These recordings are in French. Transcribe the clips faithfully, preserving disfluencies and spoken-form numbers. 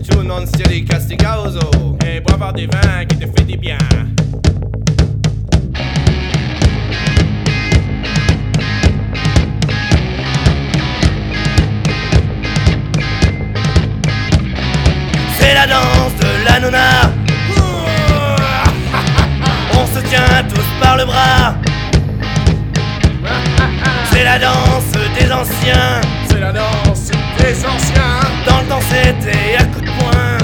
tu non siete castigato. Et bois avoir des vins qui te fait du bien. C'est la danse de la nonna. On se tient tous par le bras. C'est la danse des anciens. C'est la danse des anciens. Dans le temps c'était à coups de poing.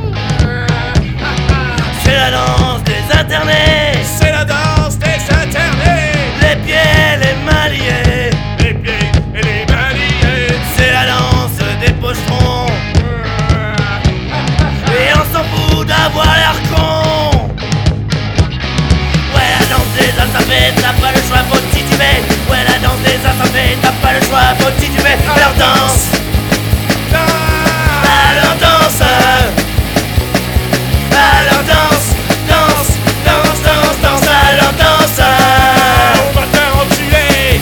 C'est la danse des internés. C'est la danse des internés. Les pieds, les mains liés. Les pieds et les mains liés. C'est la danse des pocherons. Et on s'en fout d'avoir l'air con. Ouais, la danse des alphabets, t'as pas le choix, faut tituber. Ouais, la danse des alphabets, t'as pas le choix, faut tituber. Alors danse, alors danse, alors danse, danse, danse, danse, danse, alors danse. On va te enculer.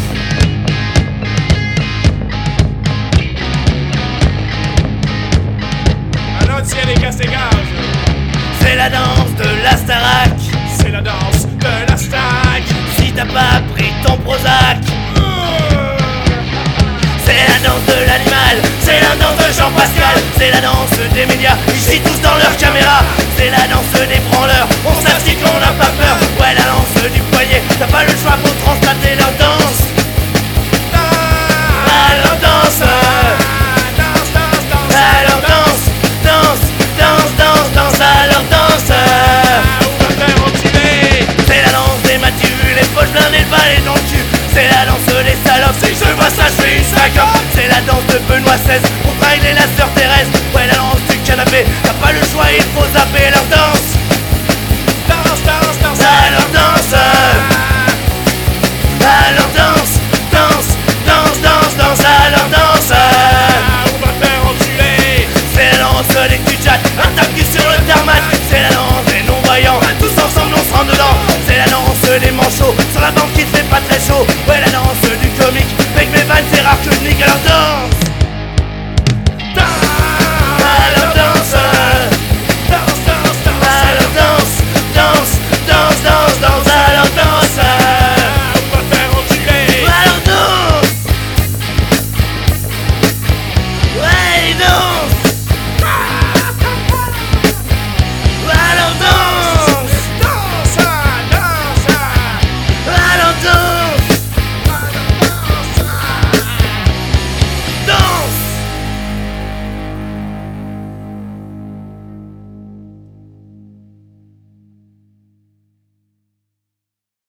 Alors tiens les casse-gaz. C'est la danse de la Starac. C'est la danse de la stack. Si t'as pas pris ton Prozac. C'est la danse de l'animal, c'est la danse de Jean-Pascal. C'est la danse des médias, ils chient tous dans leur caméra. C'est la danse des branleurs, on s'assit qu'on n'a pas peur. Ouais, la danse du poignet, t'as pas le choix pour translater leur danse. Alors danse, Danse, danse, danse. alors danse, danse, danse, danse, danse, alors danse. On va te enculer. C'est la danse des Mathieu, les poches blindées, le balai dans le cul. C'est la danse des salopes, si je vois ça je fais une sacope. C'est la danse de Benoît seize, pour trahir la sœur Thérèse. Ouais, la danse du canapé, t'as pas le choix, il faut zapper leur danse. Danse, danse, danse. Alors danse, alors danse, danse, danse, danse, danse, alors danse. On va te enculer. C'est la danse des cujattes, un tape cul sur le tarmac. C'est la danse des non-voyants, tous ensemble on se rend dedans. C'est la danse des manchots, sur la banque qui te fait pas très chaud. Ouais, la danse du comique, avec mes vannes c'est rare que je nique alors